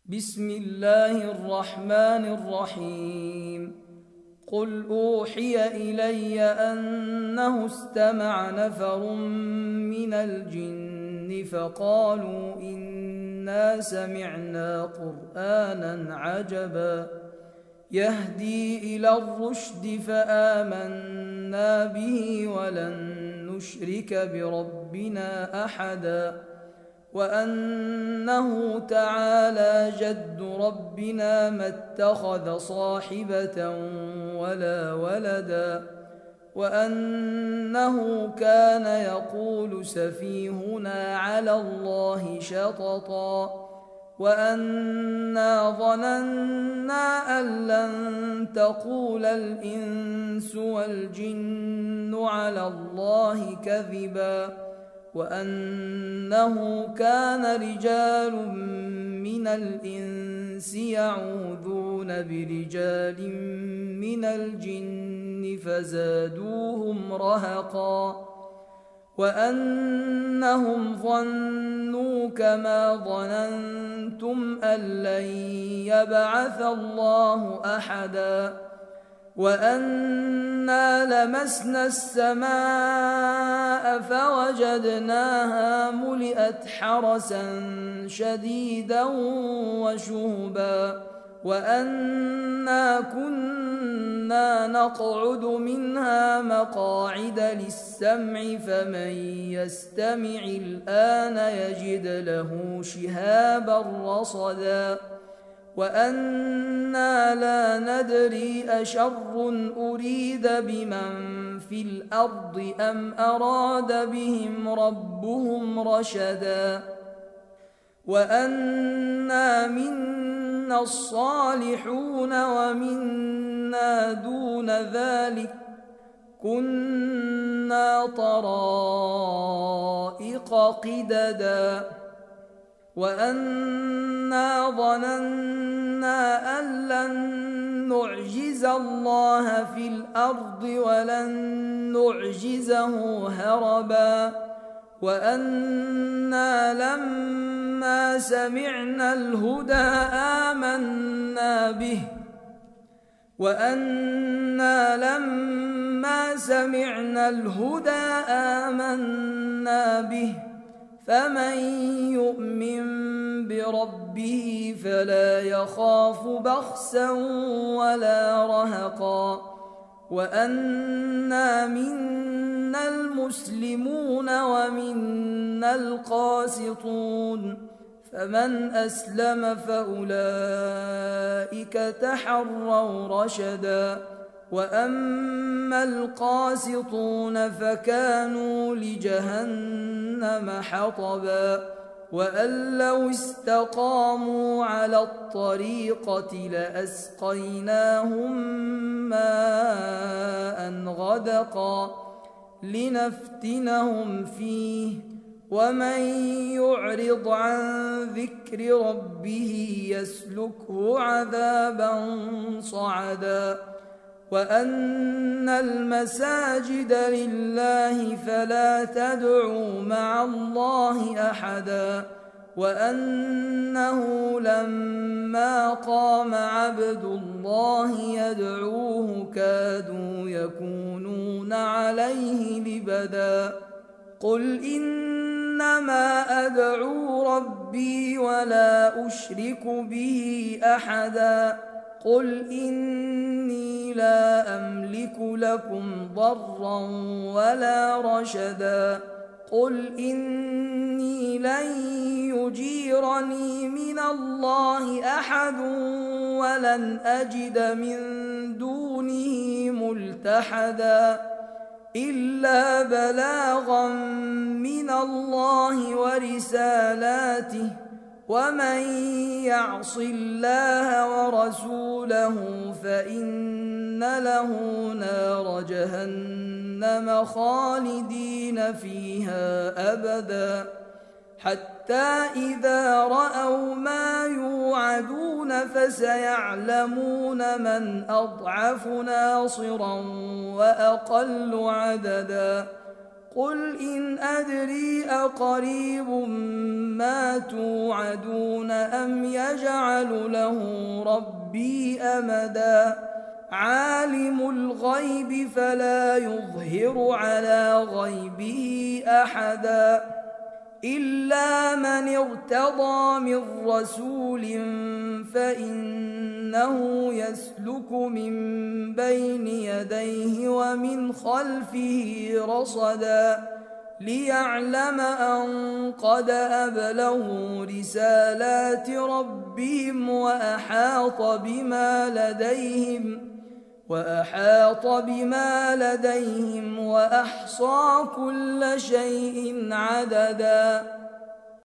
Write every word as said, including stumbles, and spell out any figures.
بسم الله الرحمن الرحيم. قل أوحي إلي أنه استمع نفر من الجن فقالوا إنا سمعنا قرآنا عجبا يهدي إلى الرشد فآمنا به ولن نشرك بربنا أحدا وأنه تعالى جد ربنا ما اتخذ صاحبة ولا ولدا وأنه كان يقول سفيهنا على الله شططا وأنا ظننا أن لن تقول الإنس والجن على الله كذبا وأنه كان رجال من الإنس يعوذون برجال من الجن فزادوهم رهقا وأنهم ظنوا كما ظننتم أن لن يبعث الله أحدا وأنا لمسنا السماء فوجدناها ملئت حرسا شديدا وشهبا وأنا كنا نقعد منها مقاعد للسمع فمن يستمع الآن يجد له شهابا رصدا وأنا لا ندري أشر أريد بمن في الأرض أم أراد بهم ربهم رشدا وأنا منا الصالحون ومنا دون ذلك كنا طرائق قددا وأنا ظننا أن لن نعجز الله في الأرض ولن نعجزه هربا وأنا لما سمعنا الهدى آمنا به وأنا لما سمعنا الهدى آمنا به فمن يؤمن بربه فلا يخاف بخسا ولا رهقا وأنا منا المسلمون ومنا القاسطون فمن أسلم فأولئك تحروا رشدا وأما القاسطون فكانوا لجهنم حطبا وأن لو استقاموا على الطريقة لأسقيناهم ماء غدقا لنفتنهم فيه ومن يعرض عن ذكر ربه يسلكه عذابا صعدا وأن المساجد لله فلا تدعوا مع الله أحدا وأنه لما قام عبد الله يدعوه كادوا يكونون عليه لبدا قل إنما أدعو ربي ولا أشرك به أحدا قل إني لا أملك لكم ضرا ولا رشدا قل إني لن يجيرني من الله أحد ولن أجد من دونه ملتحدا إلا بلاغا من الله ورسالاته ومن يعص الله ورسوله فإن له نار جهنم خالدين فيها أبدا حتى إذا رأوا ما يوعدون فسيعلمون من أضعف ناصرا وأقل عددا قل إن أدري أقريب ما توعدون أم يجعل له ربي أمدا عالم الغيب فلا يظهر على غيبه أحدا إلا من ارتضى من رسول فإنه يسلك من بين يديه ومن خلفه رصدا ليعلم أن قد أبلغوا رسالات ربهم وأحاط بما لديهم وأحاط بما لديهم وأحصى كل شيء عددا.